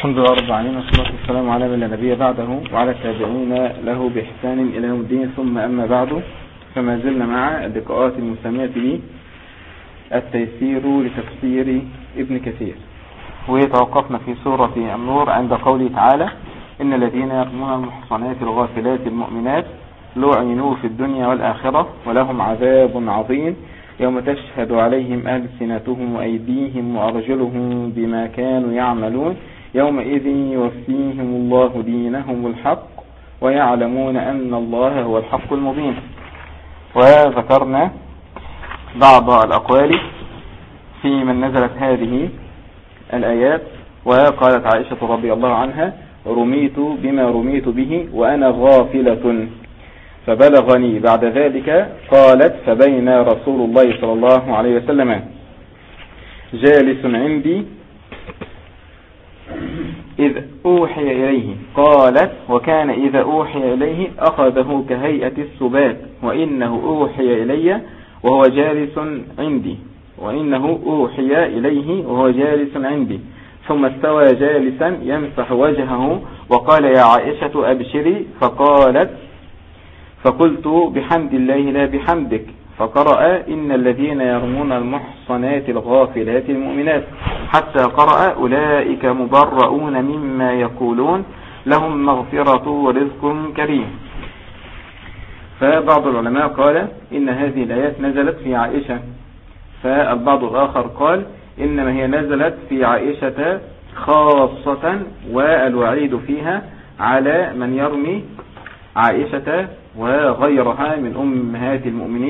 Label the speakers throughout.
Speaker 1: الحمد لله رب العالمين، والصلاة والسلام على من لا نبي بعده وعلى التابعين له بإحسان إلى يوم الدين، ثم أما بعد، فما زلنا مع اللقاءات المسمية به التيسير لتفسير ابن كثير، وتوقفنا في سورة النور عند قوله تعالى: إن الذين يرمون المحصنات الغافلات المؤمنات لعنوا في الدنيا والآخرة ولهم عذاب عظيم يوم تشهد عليهم ألسنتهم وأيديهم وأرجلهم بما كانوا يعملون يومئذ يوفيهم الله دينهم الحق ويعلمون أن الله هو الحق المبين. وذكرنا بعض الأقوال في من نزلت هذه الآيات، وقالت عائشة رضي الله عنها: رميت بما رميت به وأنا غافلة فبلغني بعد ذلك. قالت: فبين رسول الله صلى الله عليه وسلم جالس عندي إذ أوحي إليه. قالت: وكان إذا أوحي إليه أخذه كهيئة السبات، وإنه أوحي إلي وهو جالس عندي، وإنه أوحي إليه وهو جالس عندي، ثم استوى جالسا يمسح وجهه وقال: يا عائشة أبشري. فقلت: بحمد الله لا بحمدك. فقرأ: إن الذين يرمون المحصنات الغافلات المؤمنات، حتى قرأ: أولئك مبرؤون مما يقولون لهم مغفرة ورزق كريم. فبعض العلماء قال إن هذه الآيات نزلت في عائشة، فالبعض الآخر قال إنما هي نزلت في عائشة خاصة، والوعيد فيها على من يرمي عائشة وغيرها من أمهات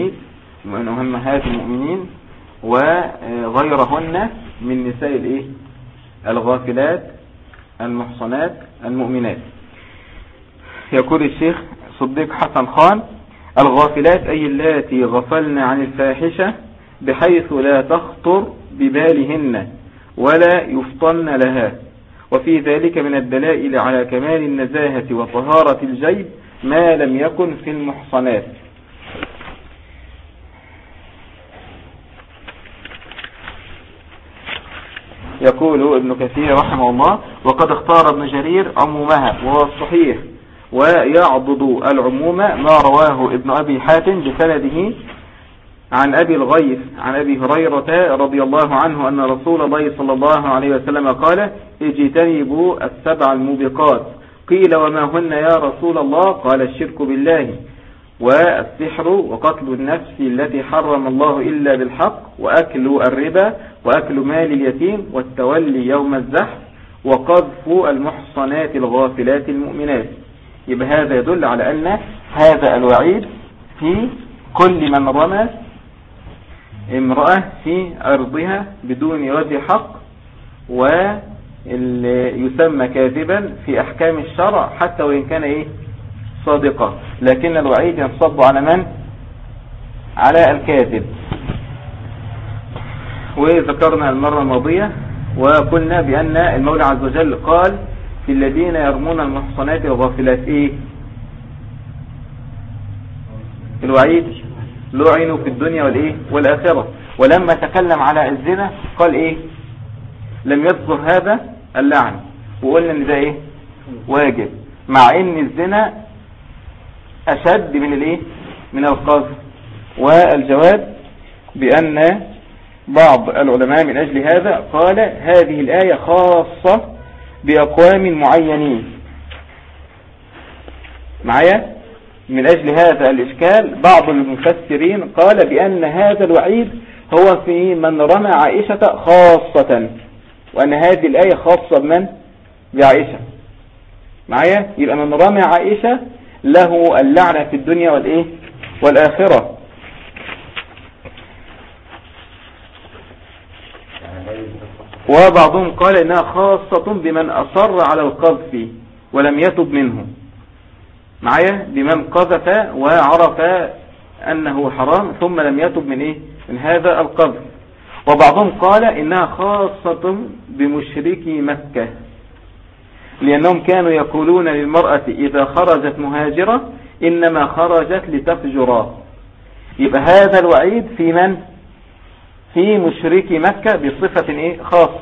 Speaker 1: المؤمنين وغيرهن من نساء الغافلات المحصنات المؤمنات. يقول الشيخ صديق حسن خان: الغافلات أي اللاتي غفلن عن الفاحشة بحيث لا تخطر ببالهن ولا يفطن لها، وفي ذلك من الدلائل على كمال النزاهة وطهارة الجيب ما لم يكن في المحصنات. يقول ابن كثير رحمه الله: وقد اختار ابن جرير عمومها وهو الصحيح، ويعضد العموم ما رواه ابن أبي حاتم بسنده عن أبي الغيث عن أبي هريرة رضي الله عنه أن رسول الله صلى الله عليه وسلم قال: اجتنبوا السبع الموبقات. قيل: وما هن يا رسول الله؟ قال: الشرك بالله، والسحر، وقتل النفس التي حرم الله إلا بالحق، وأكل الربا، وأكل مال اليتيم، والتولي يوم الزحف، وقذف المحصنات الغافلات المؤمنات. يبقى هذا يدل على أن هذا الوعيد في كل من رمى امرأة في عرضها بدون وجه حق، ويسمى كاذبا في أحكام الشرع حتى وإن كان صادقا، لكن الوعيد ينصب على من؟ على الكاذب. وذكرنا المرة الماضية وقلنا بأن المولى عز وجل قال في الذين يرمون المحصنات الغافلات الوعيد لعنوا في الدنيا والآخرة. ولما تكلم على الزنا قال لم يذكر هذا اللعن، وقلنا ان ده واجب، مع ان الزنا اشد من القذف. والجواب بأن بعض العلماء من أجل هذا قال هذه الآية خاصة بأقوام معينين. معايا؟ من أجل هذا الإشكال بعض المفسرين قال بأن هذا الوعيد هو في من رمى عائشة خاصة، وأن هذه الآية خاصة بمن؟ بعائشة. معايا؟ يبقى من رمى عائشة له اللعنة في الدنيا والآخرة. وبعضهم قال إنها خاصة بمن أصر على القذف ولم يتب منه. معايا؟ بمن قذف وعرف أنه حرام ثم لم يتب من هذا القذف. وبعضهم قال إنها خاصة بمشركي مكة، لأنهم كانوا يقولون للمرأة إذا خرجت مهاجرة إنما خرجت لتفجر. يبقى هذا الوعيد في من؟ في مشركي مكة بصفة خاصة.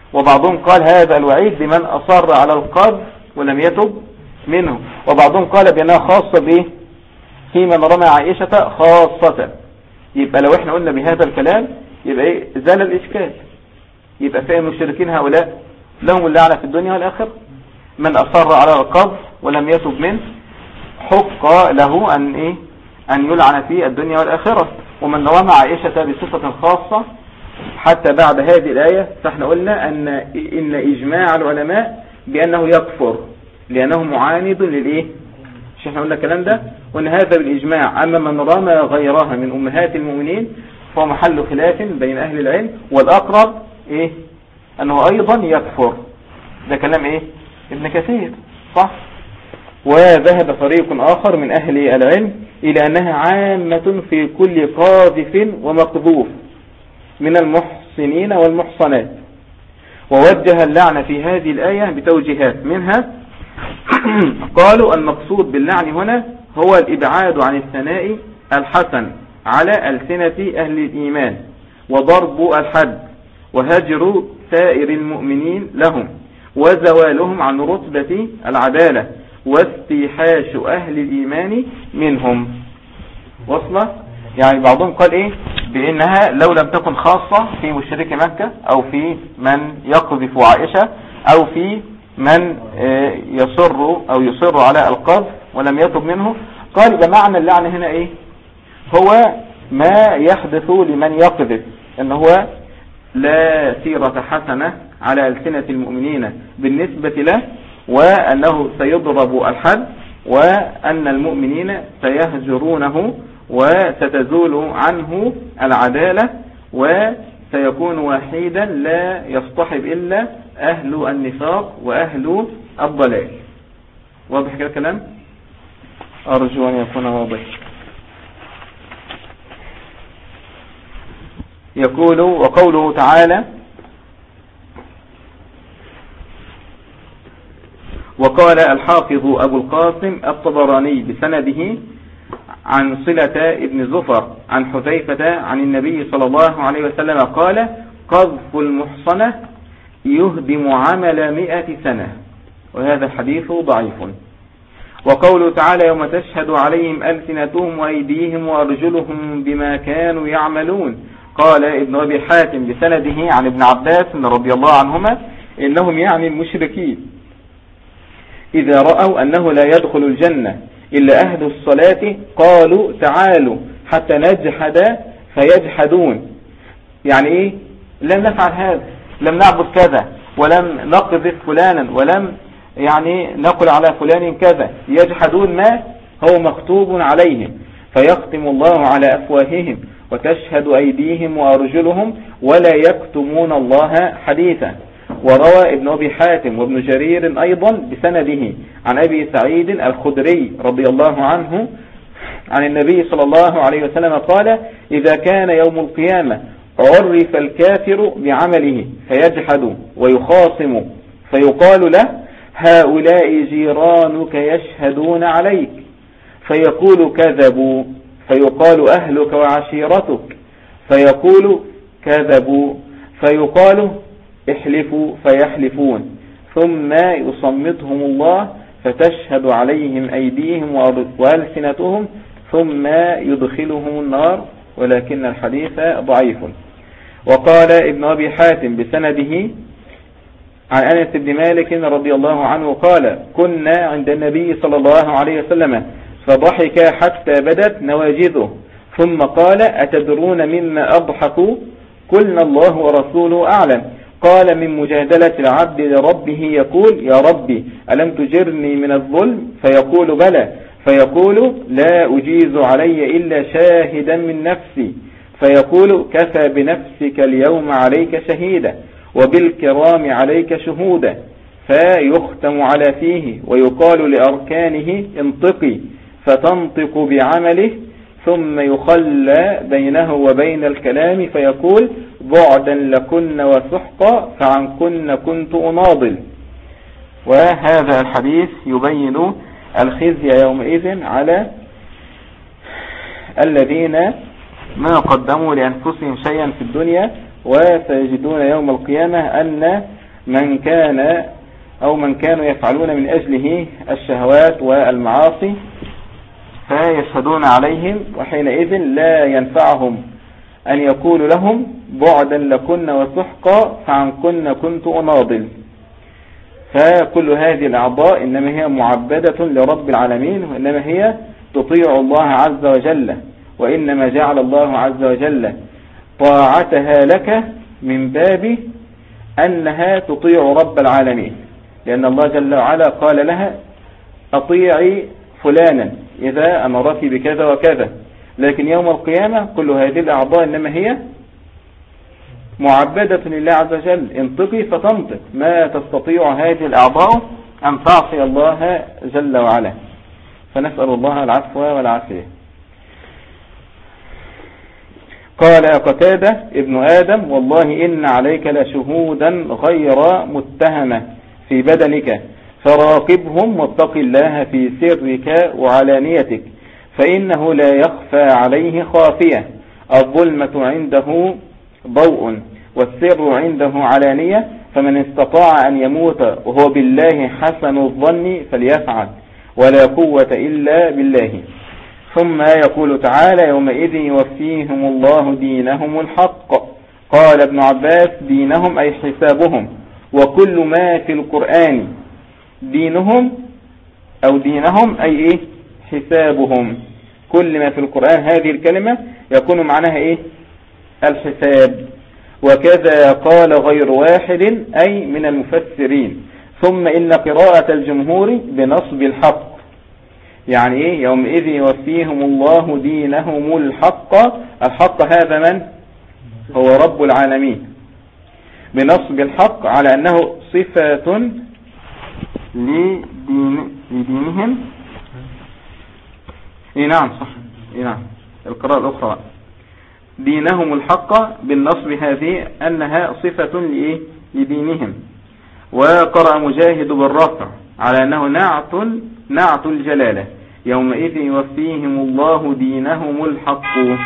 Speaker 1: وبعضهم قال هذا الوعيد لمن أصر على القذف ولم يتب منه، وبعضهم قال بأنها خاصة به في من رمى عائشة خاصة. يبقى لو احنا قلنا بهذا الكلام يبقى ايه؟ زال الإشكال. يبقى فهم المشركين هؤلاء لهم اللعنة في الدنيا والآخرة. من أصر على القذف ولم يتب منه حق له أن ايه؟ أن يلعن في الدنيا والآخرة. ومن رمى عائشة بصفة خاصة حتى بعد هذه الآية فاحنا قلنا إن إجماع العلماء بأنه يكفر لأنه معاند للإيه؟ مش احنا قلنا الكلام ده؟ وأن هذا بالإجماع. أما من رمى غيرها من أمهات المؤمنين فهو محل خلاف بين أهل العلم، والأقرب إيه؟ أنه أيضا يكفر. ده كلام إيه؟ ابن كثير، صح؟ وذهب فريق آخر من أهل العلم إلى أنها عامة في كل قاذف ومقذوف من المحصنين والمحصنات، ووجه اللعن في هذه الآية بتوجيهات. منها قالوا المقصود باللعن هنا هو الإبعاد عن الثناء الحسن على ألسنة أهل الإيمان، وضرب الحد، وهجر سائر المؤمنين لهم، وزوالهم عن رتبة العدالة، واستيحاش أهل الإيمان منهم. وصلة؟ يعني بعضهم قال إيه؟ بأنها لو لم تكن خاصة في مشرك مكة أو في من يقذف عائشة أو في من يصر على القذف ولم يتب منه، قال إذا معنى اللعن هنا إيه؟ هو ما يحدث لمن يقذف، أنه هو لا سيرة حسنة على ألسنة المؤمنين بالنسبة له، وأنه سيضرب الحد، وأن المؤمنين سيهجرونه، وستزول عنه العدالة، وسيكون وحيدا لا يصطحب إلا أهل النفاق وأهل الضلال. واضح كده الكلام؟ أرجو أن يكون واضح. يقول وقوله تعالى وقال الحافظ أبو القاسم الطبراني بسنده عن صلة ابن زفر عن حذيفة عن النبي صلى الله عليه وسلم قال قذف المحصنة يهدم عمل 100 سنة، وهذا الحديث ضعيف. وقوله تعالى يوم تشهد عليهم ألسنتهم وأيديهم وأرجلهم بما كانوا يعملون، قال ابن أبي حاتم بسنده عن ابن عباس رضي الله عنهما إنهم يعني المشركين إذا رأوا أنه لا يدخل الجنة إلا أهل الصلاة قالوا تعالوا حتى نجحد فيجحدون. يعني إيه؟ لم نفعل هذا، لم نعبد كذا، ولم نقذف فلانا، ولم يعني نقل على فلان كذا. يجحدون ما هو مكتوب عليهم، فيختم الله على أفواههم وتشهد أيديهم وأرجلهم ولا يكتمون الله حديثا. وروى ابن أبي حاتم وابن جرير أيضا بسنده عن أبي سعيد الخدري رضي الله عنه عن النبي صلى الله عليه وسلم قال إذا كان يوم القيامة عرف الكافر بعمله فيجحد ويخاصم، فيقال له هؤلاء جيرانك يشهدون عليك، فيقول كذبوا، فيقال أهلك وعشيرتك، فيقول كذبوا، فيقال احلفوا فيحلفون، ثم يصمتهم الله فتشهد عليهم أيديهم وألسنتهم ثم يدخلهم النار، ولكن الحديث ضعيف. وقال ابن أبي حاتم بسنده عن أنس بن مالك رضي الله عنه قال كنا عند النبي صلى الله عليه وسلم فضحك حتى بدت نواجذه، ثم قال أتدرون مما أضحكوا؟ قلنا الله ورسوله أعلم. قال من مجادلة العبد لربه يقول يا ربي ألم تجرني من الظلم؟ فيقول بلى، فيقول لا أجيز علي إلا شاهدا من نفسي، فيقول كفى بنفسك اليوم عليك شهيدا وبالكرام عليك شهودا، فيختم على فيه ويقال لأركانه انطقي فتنطق بعمله، ثم يخلى بينه وبين الكلام فيقول بعدا لكن وسحقا فعنكن كنت أناضل. وهذا الحديث يبين الخزي يومئذ على الذين ما قدموا لأنفسهم شيئا في الدنيا، وسيجدون يوم القيامة أن من كانوا يفعلون من أجله الشهوات والمعاصي فيشهدون عليهم، وحينئذ لا ينفعهم أن يقول لهم بعدا لكن وسحقا فعنكن كنت أناضل. فكل هذه الأعضاء إنما هي معبدة لرب العالمين، وإنما هي تطيع الله عز وجل، وإنما جعل الله عز وجل طاعتها لك من باب أنها تطيع رب العالمين، لأن الله جل وعلا قال لها أطيعي فلانا إذا أمرك بكذا وكذا. لكن يوم القيامة كل هذه الأعضاء إنما هي معبدة لله عز وجل، انطقي فتنطق، ما تستطيع هذه الأعضاء أن تعصي الله جل وعلا. فنسأل الله العفو والعافية. قال قتادة ابن آدم: والله إن عليك لشهودا غير متهمة في بدنك، فراقبهم واتق الله في سرك وعلانيتك، فإنه لا يخفى عليه خافية. الظلمة عنده ضوء والسر عنده علانية، فمن استطاع أن يموت وهو بالله حسن الظن فليفعل، ولا قوة إلا بالله. ثم يقول تعالى: يومئذ يوفيهم الله دينهم الحق. قال ابن عباس: دينهم أي حسابهم. وكل ما في القرآن دينهم أو دينهم أي إيه؟ حسابهم. كل ما في القرآن هذه الكلمة يكون معناها إيه؟ الحساب. وكذا قال غير واحد أي من المفسرين. ثم إن قراءة الجمهور بنصب الحق، يعني إيه؟ يومئذ يوفيهم الله دينهم الحق. الحق هذا من؟ هو رب العالمين، بنصب الحق على أنه صفة لدينهم. نعم صح، نعم القراءة الأخرى دينهم الحق بالنصب هذه أنها صفة لدينهم. وقرأ مجاهد بالرفع على أنه نعت الجلالة، يومئذ يوفيهم الله دينهم الحق.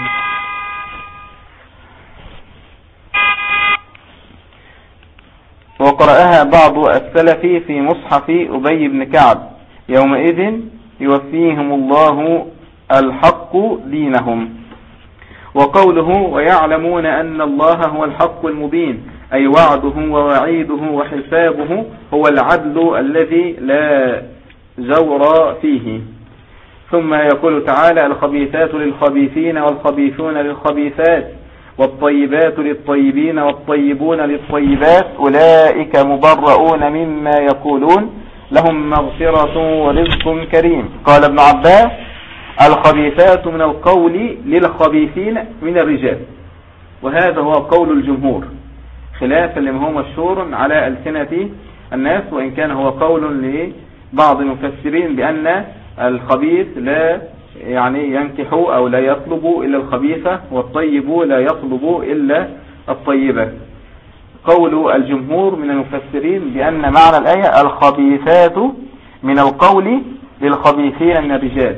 Speaker 1: وقرأها بعض السلف في مصحف أبي بن كعب: يومئذ يوفيهم الله الحق دينهم. وقوله: ويعلمون أن الله هو الحق المبين، أي وعده ووعيده وحسابه هو العدل الذي لا جور فيه. ثم يقول تعالى: الخبيثات للخبيثين والخبيثون للخبيثات والطيبات للطيبين والطيبون للطيبات أولئك مبرؤون مما يقولون لهم مغفرة ورزق كريم. قال ابن عباس: الخبيثات من القول للخبيثين من الرجال. وهذا هو قول الجمهور، خلافا لما هو مشهور على ألسنة الناس، وإن كان هو قول لبعض المفسرين بأن الخبيث لا ينكح أو لا يطلب إلا الخبيثة، والطيب لا يطلب إلا الطيبة. قول الجمهور من المفسرين بأن معنى الآية الخبيثات من القول للخبيثين من الرجال.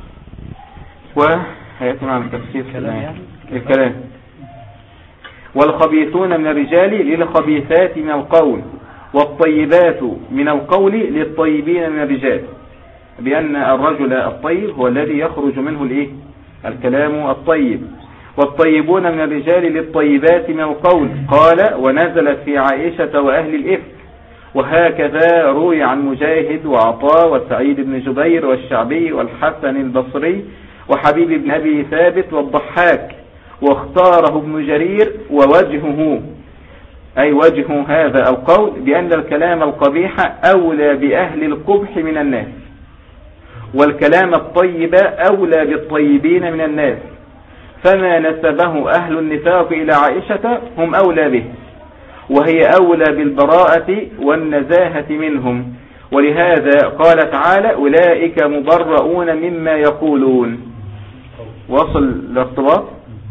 Speaker 1: وهيأتي معنا تفسير الكلام: والخبيثون من الرجال للخبيثات من القول، والطيبات من القول للطيبين من الرجال، بأن الرجل الطيب هو الذي يخرج منه الكلام الطيب. والطيبون من الرجال للطيبات من القول. قال: ونزلت في عائشة وأهل الإفك. وهكذا روي عن مجاهد وعطاء وسعيد بن جبير والشعبي والحسن البصري وحبيب بن أبي ثابت والضحاك. واختاره ابن جرير ووجهه أي وجه هذا القول بأن الكلام القبيح أولى بأهل القبح من الناس، والكلام الطيب أولى بالطيبين من الناس، فما نسبه أهل النفاق إلى عائشة هم أولى به، وهي أولى بالبراءة والنزاهة منهم. ولهذا قال تعالى: أولئك مبرؤون مما يقولون. وصل الارتباط.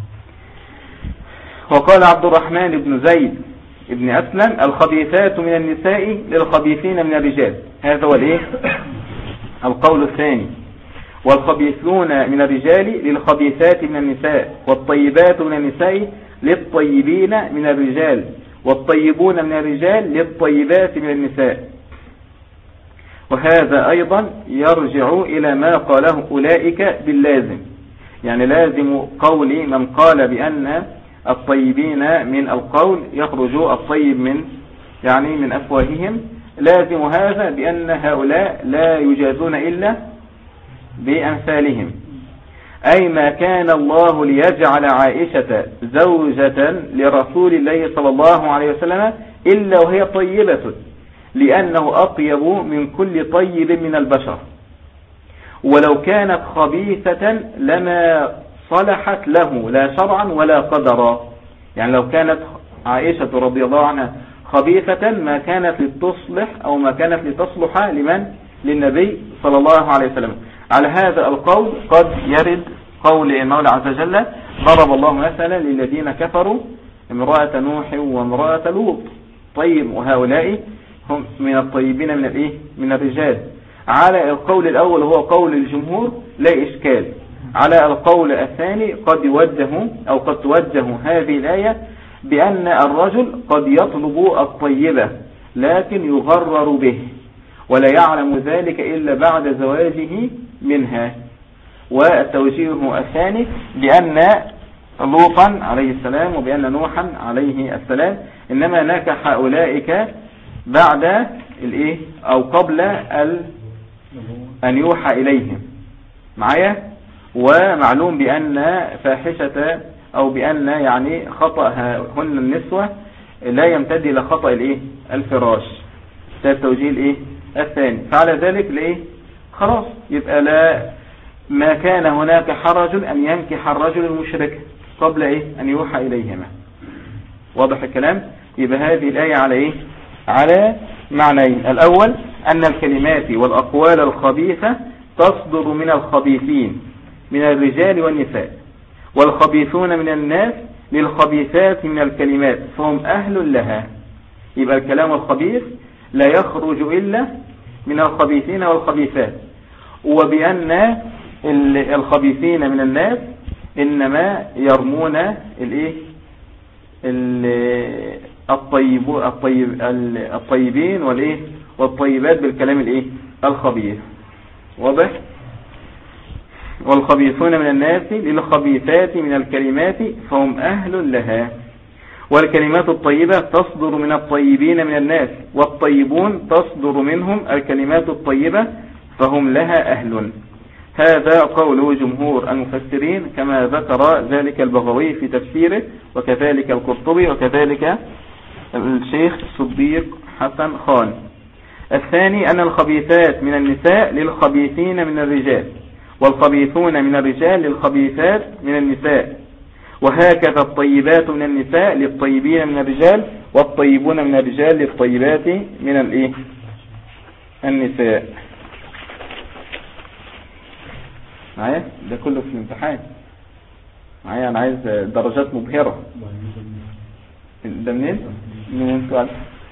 Speaker 1: وقال عبد الرحمن بن زيد ابن أسلم: الخبيثات من النساء للخبيثين من الرجال. هذا هو القول الثاني. والخبيثون من الرجال للخبيثات من النساء، والطيبات من النساء للطيبين من الرجال، والطيبون من الرجال للطيبات من النساء. وهذا أيضا يرجع إلى ما قاله أولئك باللازم، يعني لازم قول من قال بأن الطيبين من القول يخرج الطيب من أفواههم، لازم هذا بأن هؤلاء لا يجازون إلا بأمثالهم، أي ما كان الله ليجعل عائشة زوجة لرسول الله صلى الله عليه وسلم إلا وهي طيبة، لأنه أطيب من كل طيب من البشر، ولو كانت خبيثة لما صلحت له لا شرعا ولا قدرا. يعني لو كانت عائشة رضي الله عنها خبيثة ما كانت لتصلح أو ما كانت لتصلح للنبي صلى الله عليه وسلم. على هذا القول قد يرد قول المولى عز وجل: ضرب الله مثلا للذين كفروا امرأة نوح وامرأة لوط. طيب، وهؤلاء هم من الطيبين من الرجال. على القول الأول هو قول الجمهور لا إشكال. على القول الثاني قد توجه هذه الآية بأن الرجل قد يطلب الطيبة لكن يغرر به، ولا يعلم ذلك إلا بعد زواجه منها. والتوجيه الثاني بأن لوطا عليه السلام وبأن نوحا عليه السلام إنما نكح أولئك بعد أو قبل أن يوحى إليهم معايا. ومعلوم بأن فاحشة أو بأن خطأ هن النسوة لا يمتد إلى خطأ الفراش. ده التوجيه الثاني. فعلى ذلك خلاص يبقى ما كان هناك حرج أن ينكح الرجل المشرك قبل أن يوحى إليهما. واضح الكلام؟ يبقى هذه الآية على معنيين: الأول أن الكلمات والأقوال الخبيثة تصدر من الخبيثين من الرجال والنساء، والخبيثون من الناس للخبيثات من الكلمات فهم أهل لها. يبقى الكلام الخبيث لا يخرج إلا من الخبيثين والخبيثات، وبأن الخبيثين من الناس إنما يرمون الطيبين والطيبات بالكلام الخبيث. واضح؟ والخبيثون من الناس للخبيثات من الكلمات فهم أهل لها، والكلمات الطيبة تصدر من الطيبين من الناس، والطيبون تصدر منهم الكلمات الطيبة فهم لها أهل. هذا قول جمهور المفسرين كما ذكر ذلك البغوي في تفسيره، وكذلك القرطبي، وكذلك الشيخ الصديق حسن خان. الثاني أن الخبيثات من النساء للخبيثين من الرجال، والخبيثون من الرجال للخبيثات من النساء، وهكذا الطيبات من النساء للطيبين من الرجال، والطيبون من الرجال للطيبات من النساء. معايا؟ ده كله في الامتحان معايا. أنا عايز درجات مبهرة. ده منين؟ من سؤال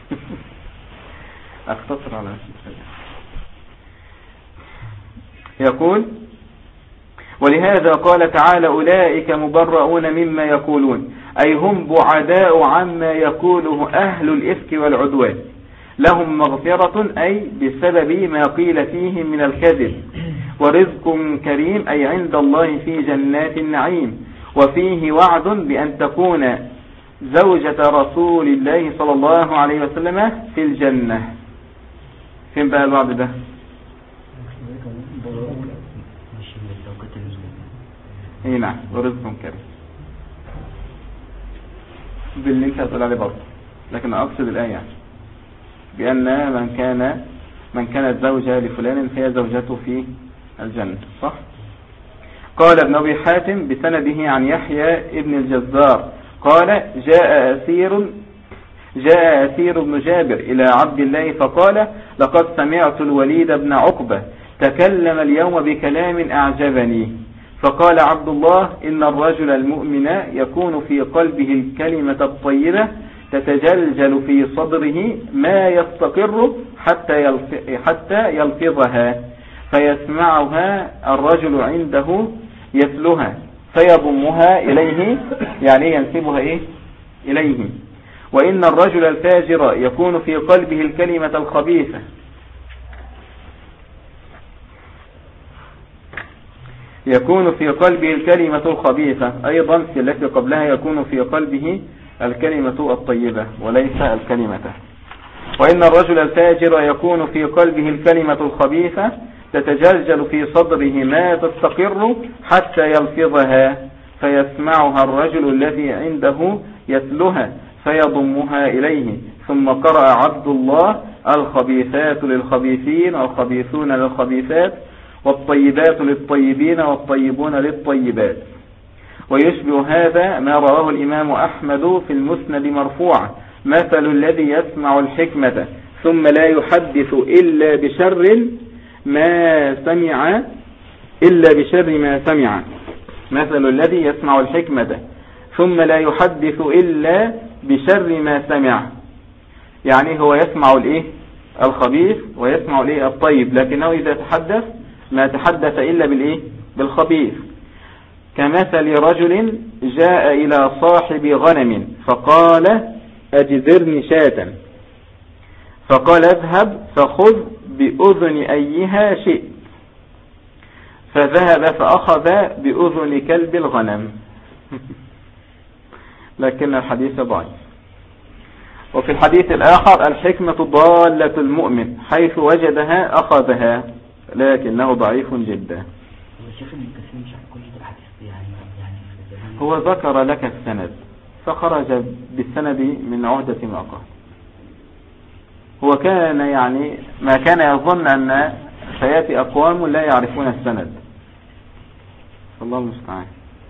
Speaker 1: أختصر على نفسي. يقول: ولهذا قال تعالى: أولئك مبرؤون مما يقولون، أي هم بعداء عما يقوله أهل الإفك والعدوان، لهم مغفرة أي بسبب ما قيل فيهم من الكذب، ورزق كريم أي عند الله في جنات النعيم، وفيه وعد بأن تكون زوجة رسول الله صلى الله عليه وسلم في الجنة. فين بقى الوعد ده؟ نعم، ورزق كريم باللي انت هتقول عليه برضه، لكن اقصد الآية بأن من كانت زوجة لفلان هي زوجته في الجنة. صح؟ قال ابن أبي حاتم بسنده عن يحيى ابن الجزار قال: جاء أثير بن جابر إلى عبد الله فقال: لقد سمعت الوليد بن عقبة تكلم اليوم بكلام أعجبني. فقال عبد الله: إن الرجل المؤمن يكون في قلبه الكلمة الطيبة تتجلجل في صدره ما يستقر حتى يلفظها، فيسمعها الرجل عنده يتلها فيضمها إليه، يعني ينسبها إليه، وإن الرجل الفاجر يكون في قلبه الكلمة الخبيثة أيضا في التي قبلها يكون في قلبه الكلمة الطيبة وليس الكلمة. وإن الرجل الفاجر يكون في قلبه الكلمة الخبيثة تتجلجل في صدره ما تستقر حتى يلفظها فيسمعها الرجل الذي عنده يتلها فيضمها إليه. ثم قرأ عبد الله: الخبيثات للخبيثين والخبيثون للخبيثات والطيبات للطيبين والطيبون للطيبات. ويشبه هذا ما رواه الإمام أحمد في المسند مرفوعا: مثل الذي يسمع الحكمة ثم لا يحدث إلا بشر ما سمع مثل الذي يسمع الحكمة ثم لا يحدث إلا بشر ما سمع، يعني هو يسمع الخبيث ويسمع الطيب، لكنه إذا تحدث ما تحدث إلا بالخبيث. كمثل رجل جاء إلى صاحب غنم فقال: أجزرني شاة، فقال: اذهب فخذ بأذن أيها شئت، فذهب فأخذ بأذن كلب الغنم. لكن الحديث ضعيف. وفي الحديث الآخر: الحكمة ضالة المؤمن، حيث وجدها أخذها، لكنه ضعيف جدا. هو ذكر لك السند فخرج بالسند من عهدة ما قال. هو كان ما كان يظن أن سيأتي أقوام لا يعرفون السند، الله المستعان.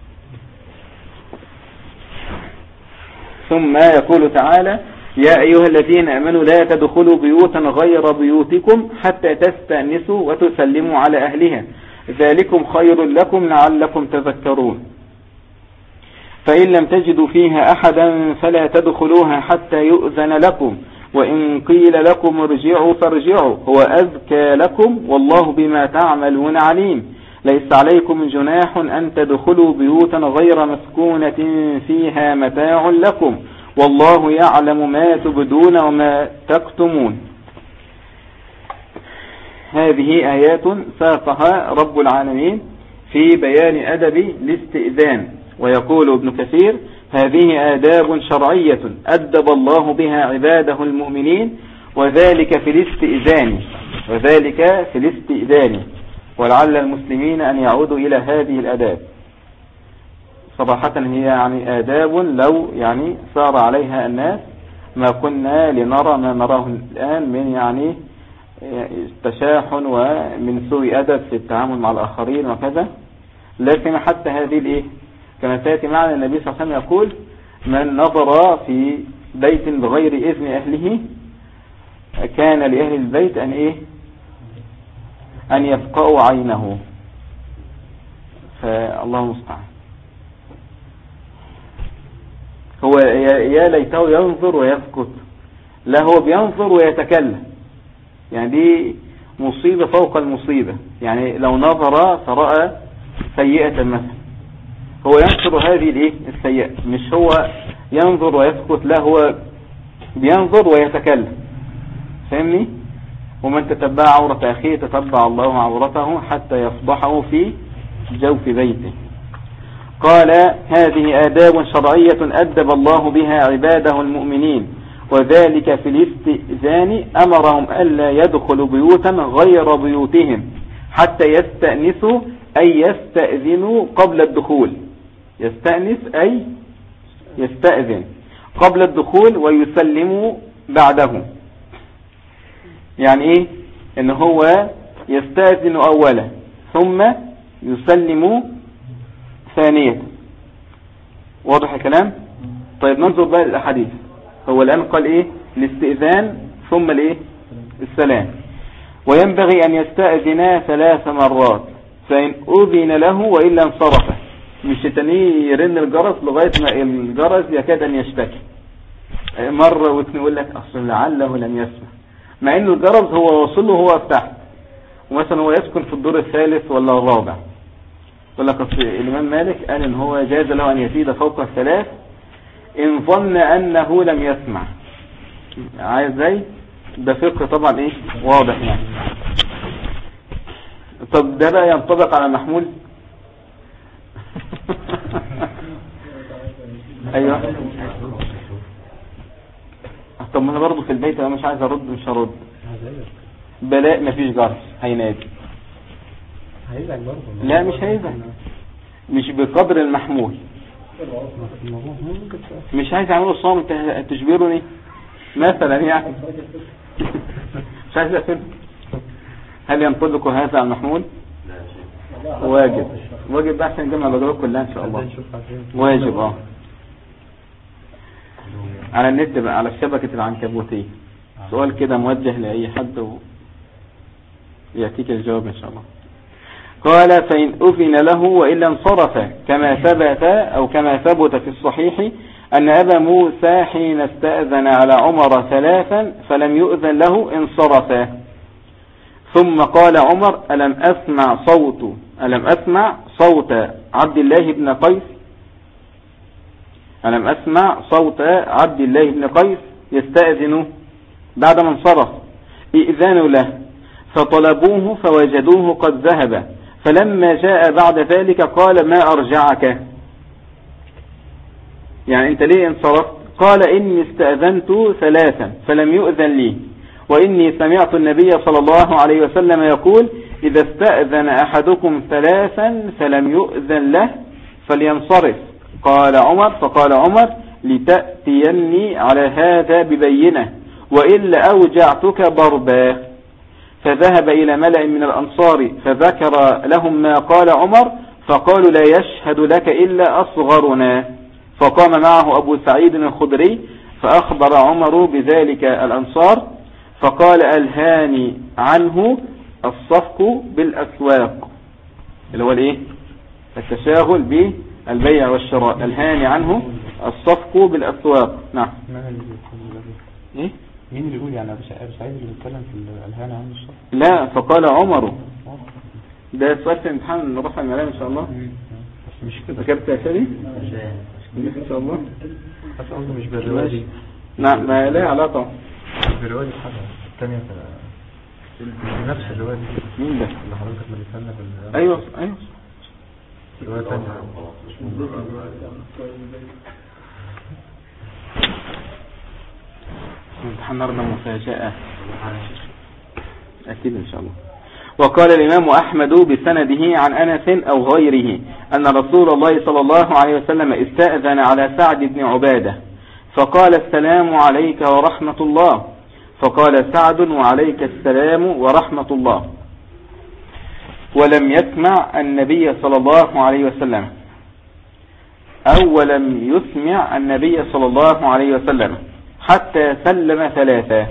Speaker 1: ثم يقول تعالى: يا أيها الذين آمنوا لا تدخلوا بيوتا غير بيوتكم حتى تستأنسوا وتسلموا على أهلها، ذلكم خير لكم لعلكم تذكرون. فإن لم تجدوا فيها أحدا فلا تدخلوها حتى يؤذن لكم، وإن قيل لكم ارجعوا فارجعوا هو أزكى لكم والله بما تعملون عليم. ليس عليكم جناح أن تدخلوا بيوتا غير مسكونة فيها متاع لكم والله يعلم ما تبدون وما تكتمون. هذه آيات ساقها رب العالمين في بيان أدب الاستئذان. ويقول ابن كثير: هذه آداب شرعية أدب الله بها عباده المؤمنين، وذلك في الاستئذان. ولعل المسلمين أن يعودوا إلى هذه الآداب. صراحة هي آداب لو صار عليها الناس ما كنا لنرى ما نراه الآن من تشاحن ومن سوء أدب في التعامل مع الآخرين وكذا. لكن حتى هذه كما سيأتي معنا النبي صلى الله عليه وسلم يقول: من نظر في بيت بغير إذن أهله كان لأهل البيت أن يفقأوا عينه. فالله المستعان. هو يا ليته ينظر ويسكت، لا هو بينظر ويتكلم، دي مصيبة فوق المصيبة. لو نظر فرأى سيئة مثلا هو ينشر هذه السيئة، مش هو ينظر ويسكت، لا هو بينظر ويتكلم. فهمني؟ ومن تتبع عورة أخيه تتبع الله عورته حتى يفضحه في جوف بيته. قال: هذه آداب شرعية أدب الله بها عباده المؤمنين، وذلك في الاستئذان أمرهم ألا يدخلوا بيوتا غير بيوتهم حتى يستأنسوا أي يستأذنوا قبل الدخول. يستأنس أي يستأذن قبل الدخول ويسلموا بعده. إن هو يستأذن أولا ثم يسلم ثانية. واضح الكلام؟ طيب ننظر بقى للأحاديث. هو الآن قال الاستئذان ثم السلام. وينبغي أن يستأذن 3 مرات، فإن أذن له وإلا انصرف. مش تاني يرن الجرس لغاية ما الجرس يكاد أن يشتكي. مرة واثنين يقول لك أصلا لعله لم يسمع، مع إنه الجرس هو وصله هو تحت، ومثلا هو يسكن في الدور الثالث ولا الرابع. يقول لك الإمام مالك قال إن هو جاز له أن يزيد فوق 3 إن ظن أنه لم يسمع. عايز زي ده فقه طبعا ايه واضح يعني. طب ده بقى ينطبق على المحمول؟ ايوه. طب ما انا برضه في البيت انا مش عايز ارد، مش هرد. بلاء مفيش جرس هينادي.
Speaker 2: هيزعج برضه.
Speaker 1: لا مش هيزعج، مش بقدر المحمول. مش عايز اعمله صامت تجبرني مثلا يعني. مش عايز اقفل. هل ينطبق هذا على المحمول؟ واجب بقى عشان نجمع الأدوات كلها ان شاء الله. واجب على النت بقى، على الشبكة العنكبوتية. سؤال كده موجه لأي حد ويأتيك الجواب ان شاء الله. قال فإن أذن له وإلا انصرف، كما ثبت أو كما ثبت في الصحيح أن أبا موسى حين استأذن على عمر 3 فلم يؤذن له انصرف، ثم قال عمر ألم أسمع صوت عبد الله بن قيس، ألم أسمع صوت عبد الله بن قيس يستأذن بعدما انصرف، إئذانوا له، فطلبوه فوجدوه قد ذهب، فلما جاء بعد ذلك قال ما أرجعك، يعني أنت ليه انصرفت؟ قال إني استأذنت 3 فلم يؤذن لي، وإني سمعت النبي صلى الله عليه وسلم يقول إذا استأذن أحدكم 3 فلم يؤذن له فلينصرف. فقال عمر لتأتيني على هذا ببينة وإلا أوجعتك ضربا. فذهب إلى ملأ من الأنصار فذكر لهم ما قال عمر، فقالوا لا يشهد لك إلا أصغرنا. فقام معه أبو سعيد الخدري فأخبر عمر بذلك الأنصار، فقال ألهاني عنه الصفق بالأسواق، اللي هو الايه؟ التشاغل بالبيع والشراء. ألهاني عنه الصفق بالأسواق. نعم. ايه؟
Speaker 2: مين اللي يقول يعني أبو سعيد اللي بيتكلم في الألهان عنه الصفق؟
Speaker 1: لا، فقال عمر. ده سؤال في امتحان رفع الملام ان شاء الله.
Speaker 2: مش كده
Speaker 1: ذكرت يا شادي ان شاء الله.
Speaker 2: بس قصدي مش بالرواية.
Speaker 1: نعم، ما لا علاقة
Speaker 2: بالرواية حاجة الثانية في نفس الرواية. مين ده اللي حضرتك مليتنا
Speaker 1: ايوه
Speaker 2: رواية ثانية.
Speaker 1: امتحان النهارده مفاجأة اكيد ان شاء الله. وقال الإمام أحمد بسنده عن أنس أو غيره أن رسول الله صلى الله عليه وسلم استأذن على سعد بن عبادة فقال السلام عليك ورحمة الله، فقال سعد وعليك السلام ورحمة الله، ولم يسمع النبي صلى الله عليه وسلم ولم يسمع النبي صلى الله عليه وسلم حتى سلم 3.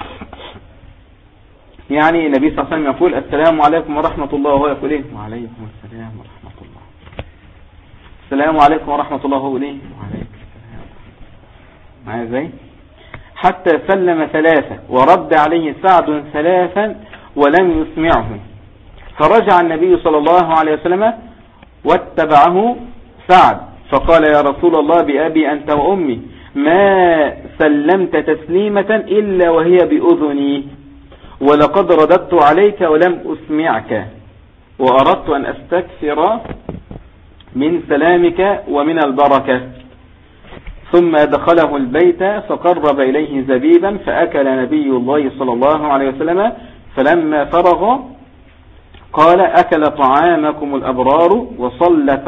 Speaker 1: يعني النبي صلى الله عليه وسلم يقول السلام عليكم ورحمة الله، وهو يقول ايه؟ وعليكم السلام ورحمة الله. السلام عليكم ورحمة الله، وهو يقول ايه؟ وعليكم السلام. معايا ازاي؟ حتى سلم 3 ورد عليه سعد 3 ولم يسمعه، فرجع النبي صلى الله عليه وسلم واتبعه سعد فقال يا رسول الله بأبي أنت وأمي ما سلمت تسليمة إلا وهي بأذني، ولقد رددت عليك ولم أسمعك، وأردت أن أستكثر من سلامك ومن البركة. ثم دخله البيت فقرب إليه زبيبا فأكل نبي الله صلى الله عليه وسلم، فلما فرغ قال أكل طعامكم الأبرار وصلت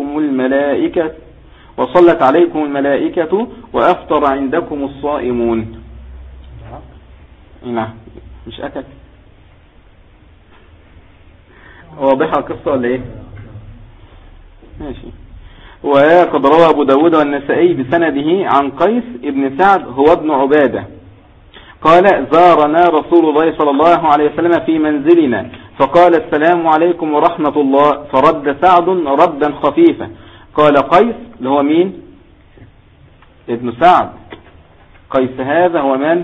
Speaker 1: عليكم الملائكة وأفطر عندكم الصائمون. نعم، مش أكل. واضحة القصة ولا ايه؟ ماشي. وقد روى أبو داود والنسائي بسنده عن قيس ابن سعد هو ابن عبادة قال زارنا رسول الله صلى الله عليه وسلم في منزلنا فقال السلام عليكم ورحمة الله، فرد سعد ردا خفيفا. قال قيس اللي هو مين؟ ابن سعد. قيس هذا هو من؟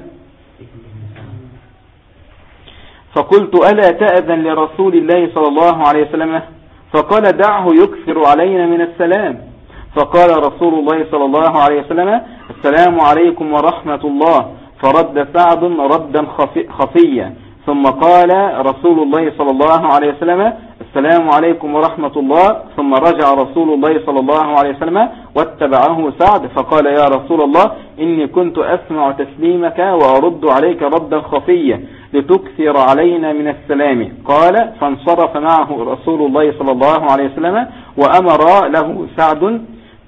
Speaker 1: فقلت ألا تأذن لرسول الله صلى الله عليه وسلم؟ فقال دعه يكثر علينا من السلام. فقال رسول الله صلى الله عليه وسلم: السلام عليكم ورحمة الله. فرد سعد ردا خفيا. ثم قال رسول الله صلى الله عليه وسلم: السلام عليكم ورحمة الله. ثم رجع رسول الله صلى الله عليه وسلم واتبعه سعد فقال: يا رسول الله، إني كنت أسمع تسليمك وأرد عليك ردا خفيا لتكثر علينا من السلام. قال: فانصرف معه رسول الله صلى الله عليه وسلم وأمر له سعد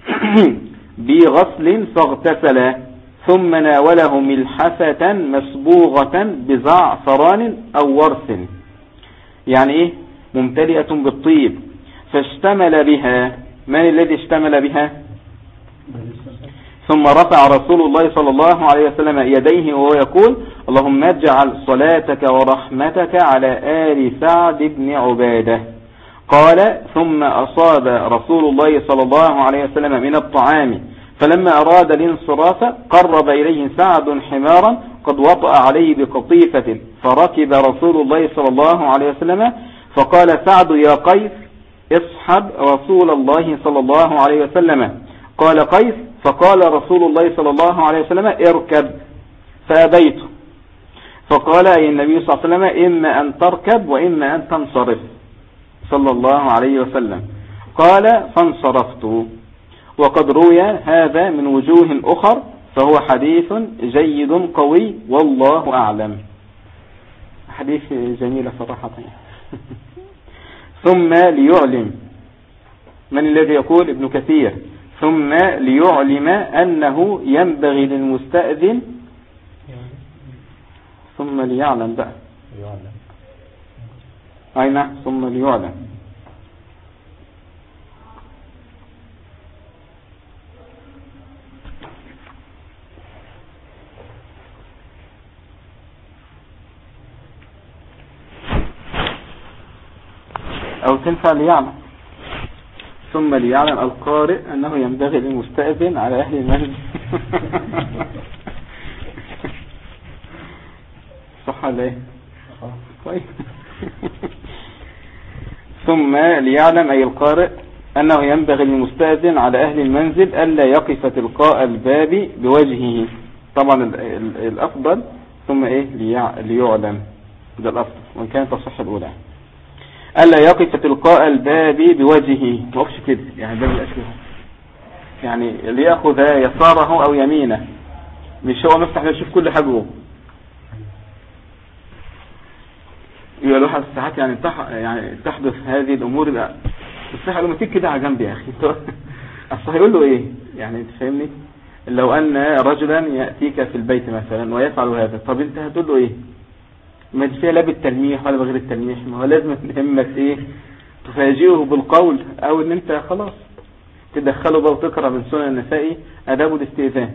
Speaker 1: بغسل فاغتسل، ثم ناوله ملحفة مسبوغة بزعفران أو ورس، يعني إيه؟ ممتلئة بالطيب، فاشتمل بها. من الذي اشتمل بها؟ ثم رفع رسول الله صلى الله عليه وسلم يديه وهو يقول: اللهم اجعل صلاتك ورحمتك على آل سعد بن عبادة. قال: ثم أصاب رسول الله صلى الله عليه وسلم من الطعام، فلما أراد الانصراف قرب إليه سعد حمارا قد وطأ عليه بقطيفة، فركب رسول الله صلى الله عليه وسلم، فقال سعد: يا قيس، اصحب رسول الله صلى الله عليه وسلم. قال قيس: فقال رسول الله صلى الله عليه وسلم: اركب، فأبيت. فقال أي النبي صلى الله عليه وسلم: إما أن تركب وإما أن تنصرف، صلى الله عليه وسلم. قال: فانصرفت. وقد روي هذا من وجوه أخر، فهو حديث جيد قوي والله أعلم. حديث جميل صراحة. ثم ليعلم، من الذي يقول؟ ابن كثير. ثم ليعلم أنه ينبغي للمستأذن، ثم ليعلم بقى، أين؟ ثم ليعلم. أو تنفع ليعلم. ثم ليعلم القارئ أنه ينبغي للمستأذن على أهل المسجد. صح ولا ايه؟ طيب. ثم ليعلم أي القارئ أنه ينبغي للمستأذن على أهل المنزل ألا يقف تلقاء الباب بوجهه. طبعا الأفضل ثم إيه؟ ليعلم، ده الأفضل، وإن كانت تصح الأولى. ألا يقف تلقاء الباب بوجهه، ما وقفش كده، يعني باب الأشياء، يعني ليأخذ يساره أو يمينه، مش هو مفتح يشوف كل حاجة جوه. يبقى له ساعات يعني تحدث هذه الأمور. بقى الصحة لما تيجي كده على جنب يا أخي، أصل هيقول له إيه؟ يعني تفهمني؟ لو أن رجلا يأتيك في البيت مثلا ويفعل هذا، طب أنت هتقول له إيه؟ ما فيها لا بالتلميح ولا بغير التلميح، ما هو لازم همك ايه؟ تفاجئه بالقول، او ان انت خلاص تدخله بقى وتقرأ من سنن النسائي اداب الاستئذان.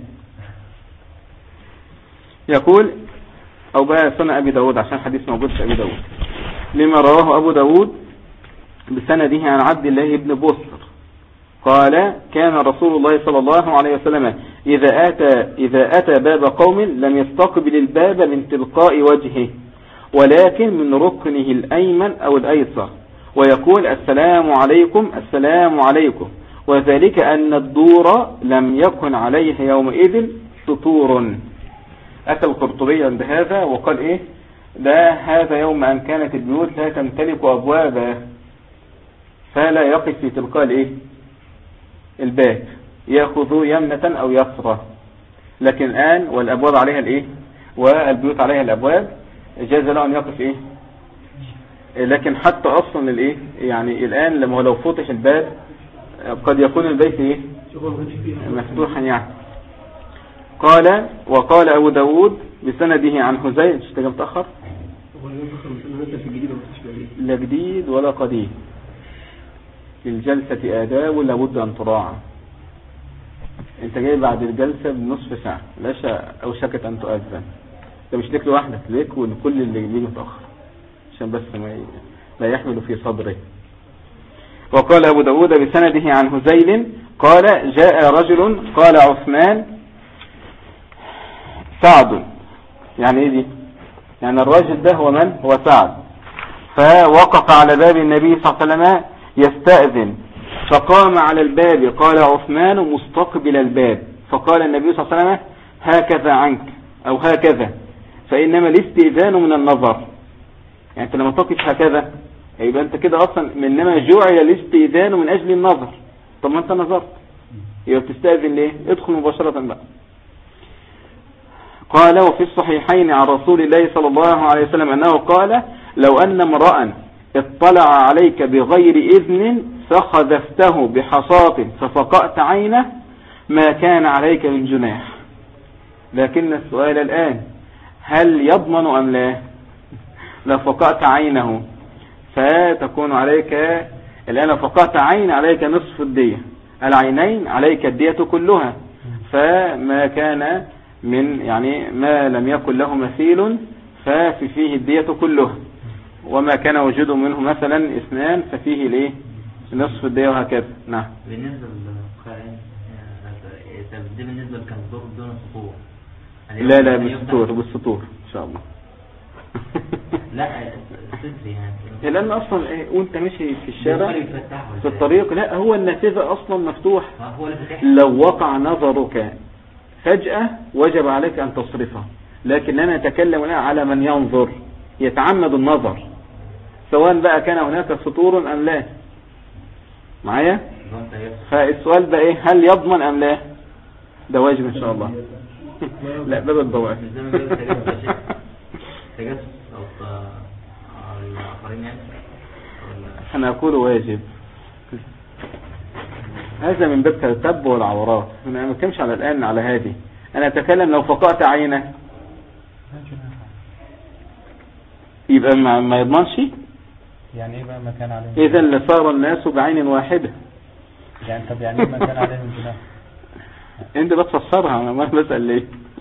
Speaker 1: يقول: او بقى سنن ابي داود، عشان حديث موجود في ابي داود، لما رواه ابو داود بسنده عن عبد الله بن بصر قال: كان رسول الله صلى الله عليه وسلم إذا أتى باب قوم لم يستقبل الباب من تلقاء وجهه، ولكن من ركنه الأيمن أو الأيسر، ويقول: السلام عليكم، السلام عليكم. وذلك أن الدور لم يكن عليه يومئذ سطور. أتى القرطبي عند هذا وقال إيه؟ هذا يوم أن كانت البيوت لا تمتلك أبوابا، فلا يقف في تلقاء الإيه؟ الباب، يأخذ يمنة أو يسرى. لكن الآن والأبواب عليها الإيه؟ والبيوت عليها الأبواب، جاز له أن يقف إيه؟ لكن حتى أصلا الإيه؟ يعني الآن لما لو فتح الباب قد يكون البيت إيه؟ مفتوحا يعني. قال: وقال أبو داود بسنده عن هزيل، مش تجي متأخر؟ لا جديد ولا قديم، الجلسة آداب لابد أن تراعى. انت جاي بعد الجلسة بنصف ساعة، لاش أوشكت أن تؤذن، انت مش ليك لوحدك، ليك ولكل اللي بيجي متأخر، عشان بس لا يحمل في صدره. وقال أبو داود بسنده عن هزيل قال: جاء رجل قال عثمان سعد، يعني ايه دي؟ يعني الرجل ده هو من؟ هو سعد. فوقف على باب النبي صلى الله عليه وسلم يستأذن، فقام على الباب قال عثمان مستقبل الباب فقال النبي صلى الله عليه وسلم هكذا عنك أو هكذا فإنما الاستئذان من النظر. يعني أنت لما تقف هكذا يبقى أنت كده أصلا إنما جعل الاستئذان من أجل النظر. طب ما أنت نظرت يبقى بتستأذن ليه؟ ادخل مباشرة بقى. قال وفي الصحيحين عن رسول الله صلى الله عليه وسلم أنه قال لو أن امرأ اطلع عليك بغير إذن فخذفته بحصاة ففقأت عينه ما كان عليك من جناح. لكن السؤال الآن هل يضمن أم لا؟ لو فقأت عينه فتكون عليك الآن لو فقأت عين عليك نصف الدية، العينين عليك الدية كلها، فما كان من يعني ما لم يكن له مثيل ففيه الدية كلها، وما كان وجوده منه مثلا اثنان ففيه الايه نصف الدية وهكذا. نعم.
Speaker 3: بالنسبة للقائن ده بالنسبة للكنزور دون سطور.
Speaker 1: لا بالسطور ان شاء الله.
Speaker 3: لا السطر يعني
Speaker 1: لان اصلا وانت ماشي في الشارع في الطريق لا هو النافذة اصلا مفتوح، لو وقع نظرك فجأة وجب عليك ان تصرفه، لكننا نتكلم الآن على من ينظر يتعمد النظر سواء بقى كان هناك سطور ام لا معايا. فالسؤال بقى ايه هل يضمن ام لا؟ ده واجب ان شاء الله. لا باب الضوء انا اقول واجب، هذا من باب التتبع والعورات. انا ما اتكلمش على الان على هذه، انا اتكلم لو فقأت عينه يبقى ما يضمنش.
Speaker 2: يعني ايه بقى ما كان عليه؟
Speaker 1: اذا لصار الناس بعين واحده.
Speaker 2: يعني طب يعني ما كان عليه من جناح؟
Speaker 1: انت بتفسرها انا ما بسأل ليه.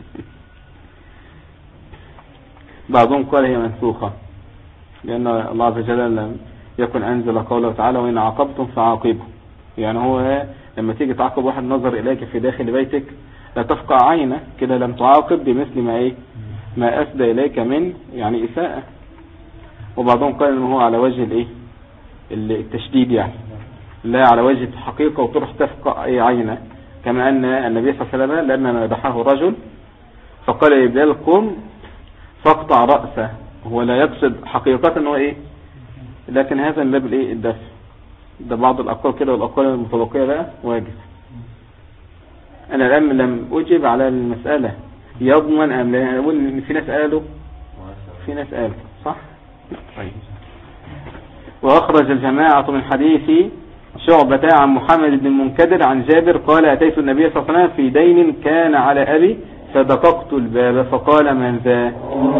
Speaker 1: بعضهم قال هي منسوخة لأن الله عز وجل لم يكن أنزل قوله تعالى وإن عاقبتم فعاقبوا. يعني هو لما تيجي تعاقب واحد نظر إليك في داخل بيتك لا تفقع عينه كده لم تعاقب بمثل ما أسدى إليك من يعني إساءة. وبعضهم قال إنه هو على وجه التشديد، يعني لا على وجه الحقيقة وتروح تفقع عينه، كما أن النبي صلى الله عليه وسلم لما مدحه رجل فقال لبلال قم فاقطع رأسه، هو لا يقصد حقيقة انه ايه، لكن هذا من باب الايه الدفع. ده بعض الاقوال كده، والاقوال المتبقية بقى واجب. انا الان لم اجب على المسألة يضمن ام لا، انا اقول ان في ناس قالوا صح. طيب. واخرج الجماعة من حديث شعبة عن محمد بن المنكدر عن جابر قال اتيت النبي صلى الله عليه وسلم في دين كان على ابي فدققت الباب فقال من ذا؟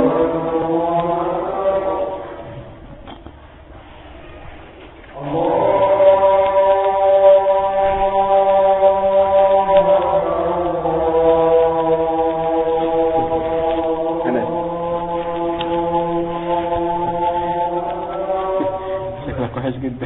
Speaker 1: شكلك وحش جدا.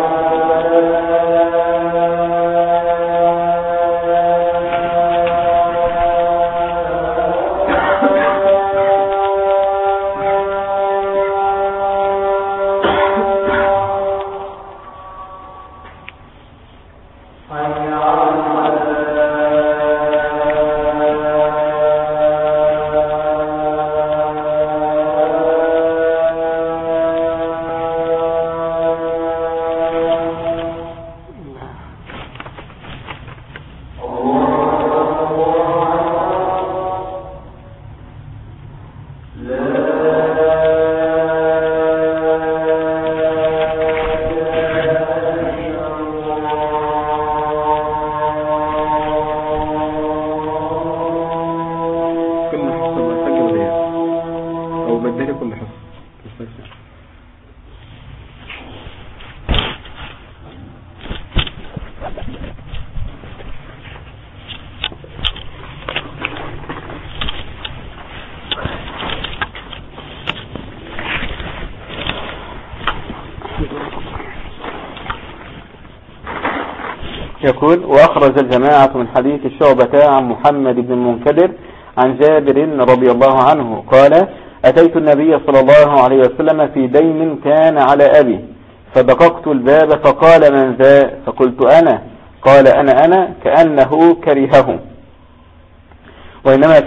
Speaker 1: يقول وأخرج الجماعة من حديث شعبة عن محمد بن المنكدر عن جابر رضي الله عنه قال أتيت النبي صلى الله عليه وسلم في دين كان على أبي فدققت الباب فقال من ذا فقلت أنا قال أنا كأنه كرهه وإنما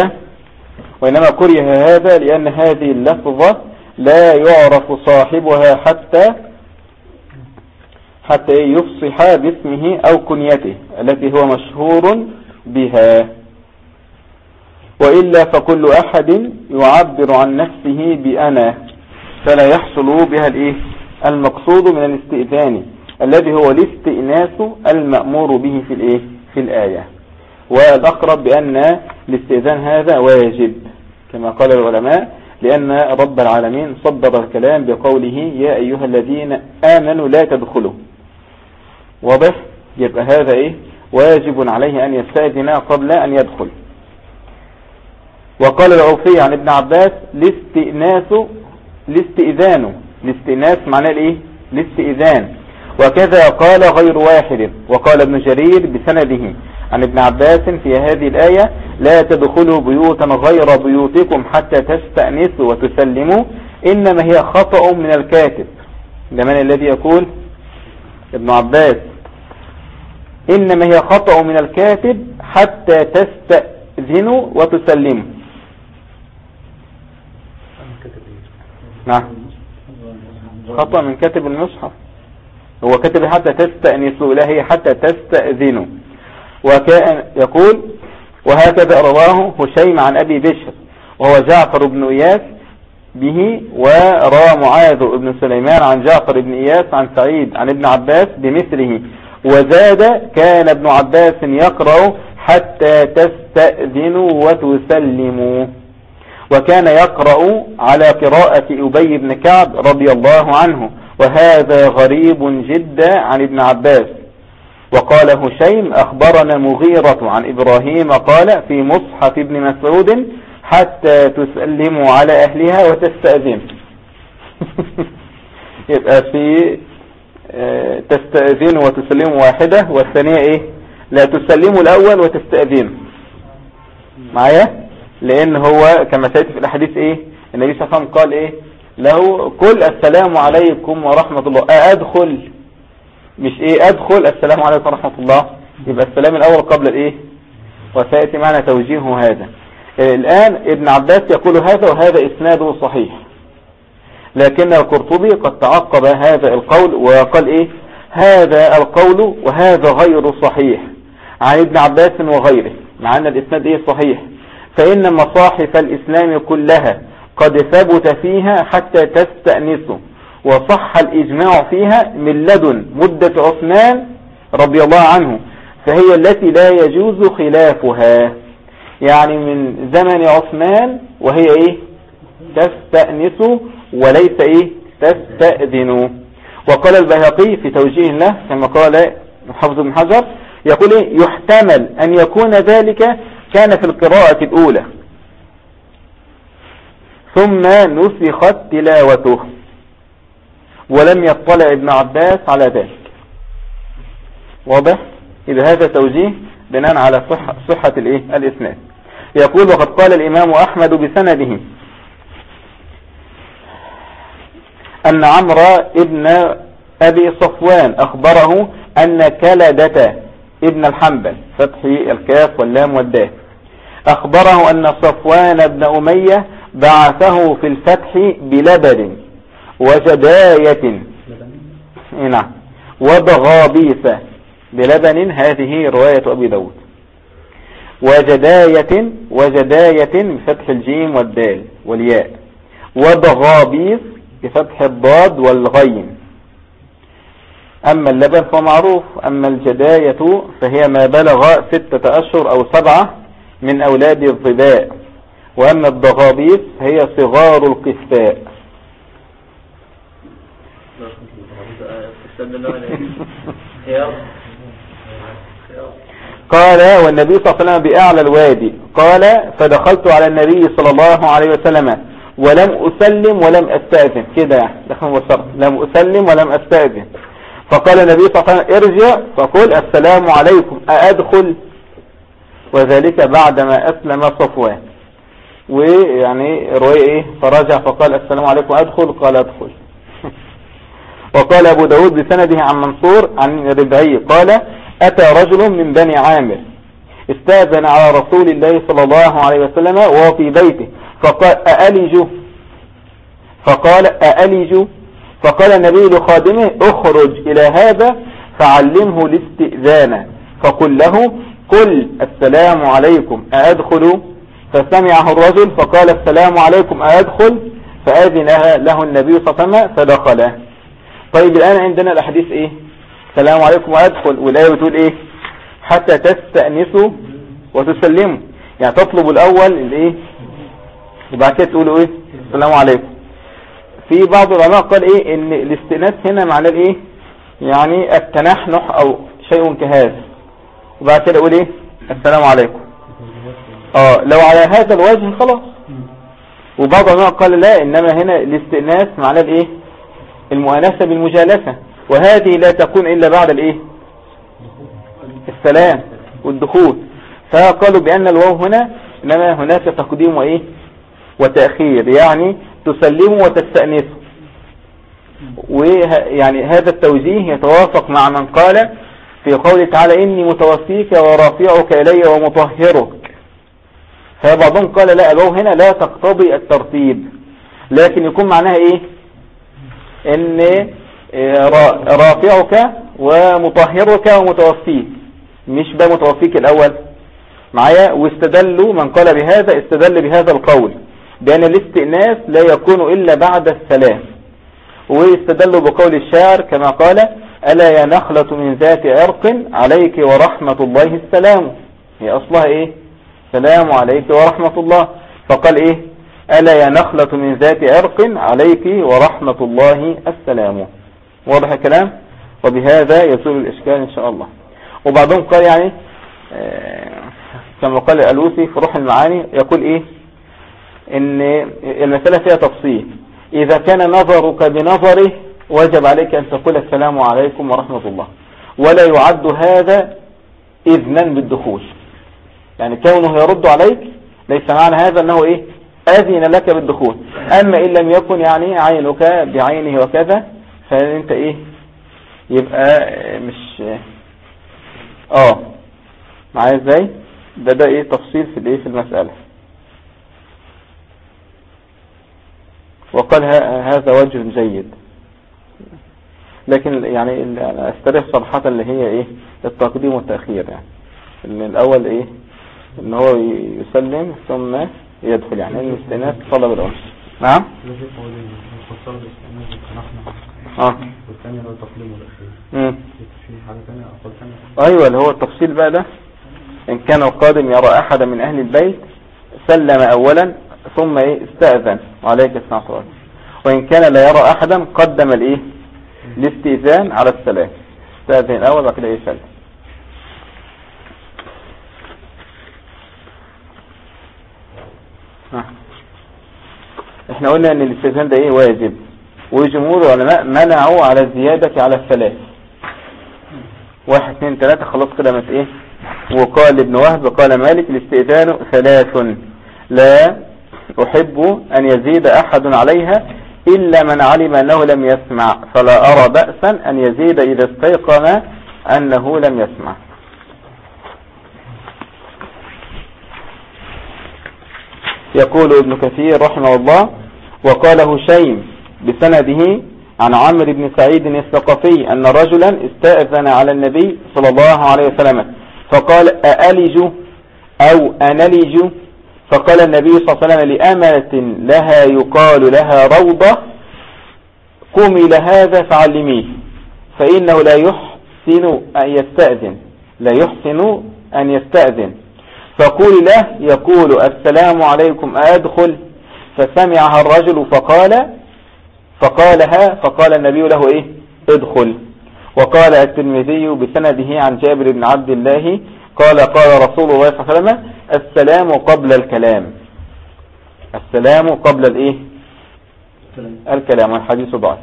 Speaker 1: كره هذا لأن هذه اللفظة لا يعرف صاحبها حتى يفصح باسمه أو كنيته التي هو مشهور بها وإلا فكل أحد يعبر عن نفسه بأنا فلا يحصل بها المقصود من الاستئذان الذي هو الاستئناس المأمور به في الآية. والأقرب بأن الاستئذان هذا واجب كما قال العلماء لأن رب العالمين صدر الكلام بقوله يا أيها الذين آمنوا لا تدخلوا واضح يبقى هذا واجب عليه أن يستأذن قبل أن يدخل. وقال العوفي عن ابن عباس الاستئذان معناه الاستئذان وكذا قال غير واحد. وقال ابن جرير بسنده عن ابن عباس في هذه الآية لا تدخلوا بيوتا غير بيوتكم حتى تستأنسوا وتسلموا إنما هي خطأ من الكاتب. ده من الذي يقول ابن عباس إنما هي خطأ من الكاتب حتى تستأذنوا وتسلموا. نعم خطأ من كاتب المصحف هو كاتب حتى تستأنسوا لا هي حتى تستأذنوا. وكان يقول وهكذا رواه هشيم عن أبي بشر وهو جعفر بن إياس به ورى معاذ بن سليمان عن جعفر بن إياس عن سعيد عن ابن عباس بمثله وزاد كان ابن عباس يقرأ حتى تستأذنوا وتسلموا وكان يقرأ على قراءة أبي بن كعب رضي الله عنه وهذا غريب جدا عن ابن عباس. وقال هشيم أخبرنا مغيرة عن إبراهيم قال في مصحف ابن مسعود حتى تسلموا على أهلها وتستأذن. يبقى في تستأذنوا وتسلموا واحدة والثانية لا تسلموا الأول وتستأذنوا معايا لأن هو كما سيأتي في الحديث النبي صلى الله عليه وسلم قال له قل السلام عليكم ورحمة الله أدخل مش أدخل السلام عليكم ورحمة الله يبقى السلام الأول قبل وسيأتي معنا توجيه هذا. الآن ابن عباس يقول هذا وهذا إسناده صحيح لكن القرطبي قد تعقب هذا القول وقال هذا القول وهذا غير صحيح عن ابن عباس وغيره مع أن الإسناد صحيح فإن مصاحف الإسلام كلها قد ثبت فيها حتى تستأنسوا وصح الإجماع فيها من لدن مدة عثمان رضي الله عنه فهي التي لا يجوز خلافها يعني من زمن عثمان وهي تستأنسوا وليس تستأذنوا. وقال البيهقي في توجيه له كما قال حافظ بن حجر يقول يحتمل أن يكون ذلك كان في القراءة الأولى ثم نسخت تلاوته ولم يطلع ابن عباس على ذلك. واضح؟ إذا هذا توجيه بناء على صحة الإسناد. يقول وقد قال الإمام أحمد بسنده أن عمرو ابن أبي صفوان أخبره أن كلدة ابن الحنبل فتح الكاف واللام والدال أخبره أن صفوان بن أمية بعثه في الفتح بلبن وجداية وضغابيث. بلبن هذه رواية أبي داود. وجداية بفتح الجيم والدال والياء. وضغابيث بفتح الضاد والغين. أما اللبن فمعروف. أما الجداية فهي ما بلغ 6 أشهر أو 7 من أولاد الظباء. وأما الضغابيث هي صغار القساء. قال والنبي صلى الله عليه وسلم بأعلى الوادي. قال فدخلت على النبي صلى الله عليه وسلم ولم أسلم ولم أستأذن. كده لم أسلم ولم أستأذن. فقال النبي صلى الله عليه وسلم ارجع فقل السلام عليكم أأدخل. وذلك بعدما أسلم صفوان. ويعني رواية فرجع فقال السلام عليكم أدخل. قال أدخل. وقال أبو داود بسنده عن منصور عن ربعي قال أتى رجل من بني عامر استأذن على رسول الله صلى الله عليه وسلم وهو في بيته فقال أألج. فقال النبي لخادمه اخرج إلى هذا فعلمه الاستئذان فقل له قل السلام عليكم أأدخل. فسمعه الرجل فقال السلام عليكم أأدخل فأذن له النبي صلى الله عليه وسلم فدخل. طيب الآن عندنا الأحاديث السلام عليكم وأدخل. والآية بتقول حتى تستأنسوا وتسلموا. يعني تطلب الأول وبعد كده تقولوا السلام عليكم. في بعض العلماء قال ان الاستئناس هنا معناه يعني التنحنح او شيء كهذا. وبعد كده اقول السلام عليكم. لو على هذا الوجه خلاص. وبعض العلماء قال لا، انما هنا الاستئناس معناه المؤانسة بالمجالسة، وهذه لا تكون الا بعد السلام والدخول. فقالوا بان الواو هنا انما هناك تقديم وتأخير، يعني تسلموا وتستأنسوا. ويعني هذا التوجيه يتوافق مع من قال في قوله تعالى إني متوفيك ورافعك إلي ومطهرك. فبعضهم قال لا، الواو هنا لا تقتضي الترتيب، لكن يكون معناها إن رافعك ومطهرك ومتوفيك، مش بقى متوفيك الأول معايا. واستدلوا من قال بهذا استدل بهذا القول بأن الاستئناس لا يكون إلا بعد السلام. واستدلوا بقول الشاعر كما قال ألا يا نخلة من ذات عرق عليك ورحمة الله السلام. هي أصلها سلام عليك ورحمة الله. فقال ألا يا نخلة من ذات عرق عليك ورحمة الله السلام. واضح الكلام؟ وبهذا يزول الإشكال إن شاء الله. وبعضهم قال يعني كما قال الألوسي في روح المعاني يقول ان المسألة فيها تفصيل. اذا كان نظرك بنظره وجب عليك ان تقول السلام عليكم ورحمة الله، ولا يعد هذا اذنا بالدخول. يعني كونه يرد عليك ليس معنى هذا انه اذن لك بالدخول. اما ان لم يكن يعني عينك بعينه وكذا فانت يبقى مش معايا ازاي. ده تفصيل في المسألة. وقال هذا وجه جيد، لكن يعني استريح صراحة اللي هي التقديم والتأخير. يعني ان الاول ان هو يسلم ثم يدخل، يعني الاستئناس طلب الأمر. نعم.
Speaker 2: والثاني هو التقديم والتأخير. في حاجة ثانية أقول ثانية.
Speaker 1: ايوه اللي هو التفصيل بقى ده. ان كان القادم يرى احد من اهل البيت سلم اولا ثم استأذن وعليك السلام. وإن كان لا يرى أحدا قدم الاستئذان على السلام. استأذن الأول وبعد كده يسلم. احنا قلنا ان الاستئذان ده واجب، وجمهور العلماء منعوا على الزيادة على الثلاث. 1 2 3 خلاص كده مت ايه. وقال ابن وهب قال مالك الاستئذان 3 لا أحب أن يزيد أحد عليها إلا من علم أنه لم يسمع، فلا أرى بأسا أن يزيد إذا استيقن أنه لم يسمع. يقول ابن كثير رحمه الله وقال هشيم بسنده عن عمرو بن سعيد الثقفي أن رجلا استأذن على النبي صلى الله عليه وسلم فقال أألج أو أنلج؟ فقال النبي صلى الله عليه وسلم لأمة لها يقال لها روضة قومي لهذا فعلميه فإنه لا يحسن أن يستأذن فقول له يقول السلام عليكم أدخل؟ فسمعها الرجل فقال النبي له إيه ادخل. وقال الترمذي بسنده عن جابر بن عبد الله قال رسول الله صلى الله عليه وسلم السلام قبل الكلام. السلام قبل الايه الكلام. والحديث ضعيف.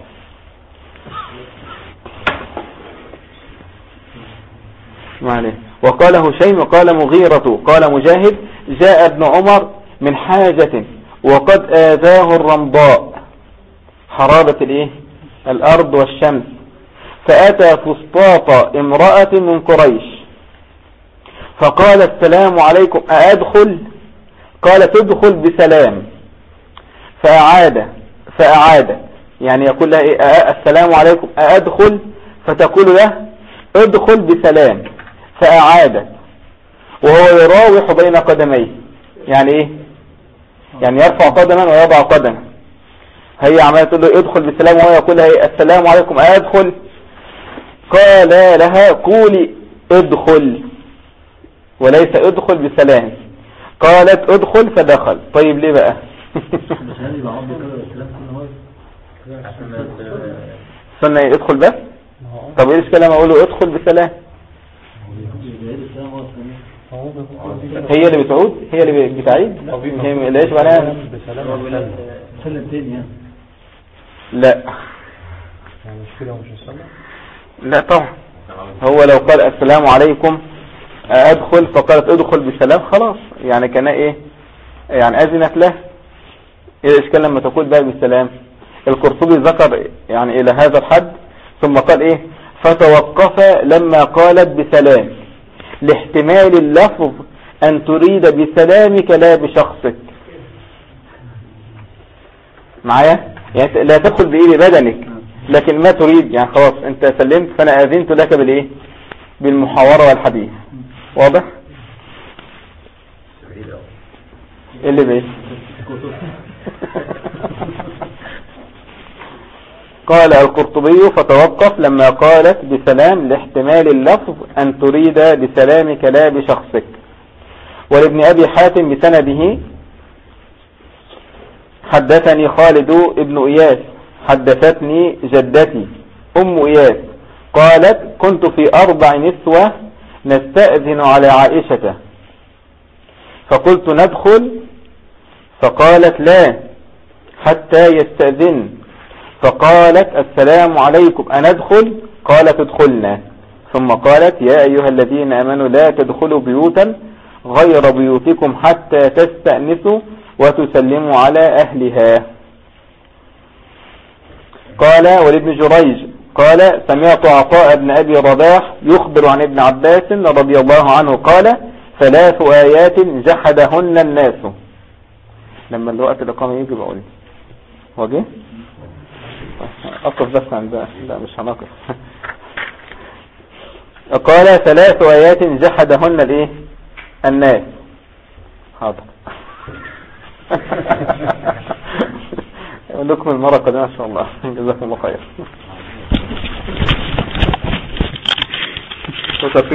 Speaker 1: وقال هشيم وقال مغيرة قال مجاهد جاء ابن عمر من حاجة وقد آذاه الرمضاء حرارة الايه الارض والشمس فأتى فسطاط امرأة من قريش فقال السلام عليكم أأدخل؟ قالت ادخل بسلام. فأعاد يعني يقول لها إيه السلام عليكم أأدخل؟ فتقول له ادخل بسلام. فأعاد وهو يراوح بين قدميه يعني ايه يعني يرفع قدما ويضع قدما. هي عمالة تقول له ادخل بسلام وهو يقول لها إيه السلام عليكم أأدخل؟ قال لها قولي ادخل وليس ادخل بسلام. قالت ادخل فدخل. طيب ليه بقى سنة ادخل بس. طب ايه الكلام اقوله ادخل بسلام؟ هي اللي بتعود هي اللي بتعيد هي ليش معناها لا لا طبعا. هو لو قال السلام عليكم أدخل فقالت ادخل بسلام خلاص يعني كان ايه يعني أذنت له. ايه الاشكال لما تقول بقى بالسلام؟ القرطبي ذكر يعني الى هذا الحد ثم قال ايه فتوقف لما قالت بسلام لاحتمال اللفظ ان تريد بسلامك لا بشخصك. معايا يعني لا تدخل بايه ببدنك لكن ما تريد يعني خلاص انت سلمت فانا اذنت لك بالايه بالمحاورة والحديث. واضح اللي بيه قال القرطبي فتوقف لما قالت بسلام لاحتمال اللفظ ان تريد بسلامك لا بشخصك. ولابن ابي حاتم بسنده حدثني خالد ابن اياس حدثتني جدتي ام اياس قالت كنت في 4 نسوة نستأذن على عائشة فقلت ندخل فقالت لا حتى يستأذن فقالت السلام عليكم أندخل؟ قالت ادخلنا. ثم قالت يا أيها الذين آمنوا لا تدخلوا بيوتا غير بيوتكم حتى تستأنسوا وتسلموا على أهلها. قال ولابن جريج قال سمعت عطاء بن أبي رباح يخبر عن ابن عباس رضي الله عنه قال 3 آيات جحدهن الناس. لما الوقت الإقامة يجي بقول هو جه أقف بس عند لا مش هنقف. قال 3 آيات جحدهن الايه الناس. حاضر اقول لكم المرة القادمة ان شاء الله. جزاكم الله خير.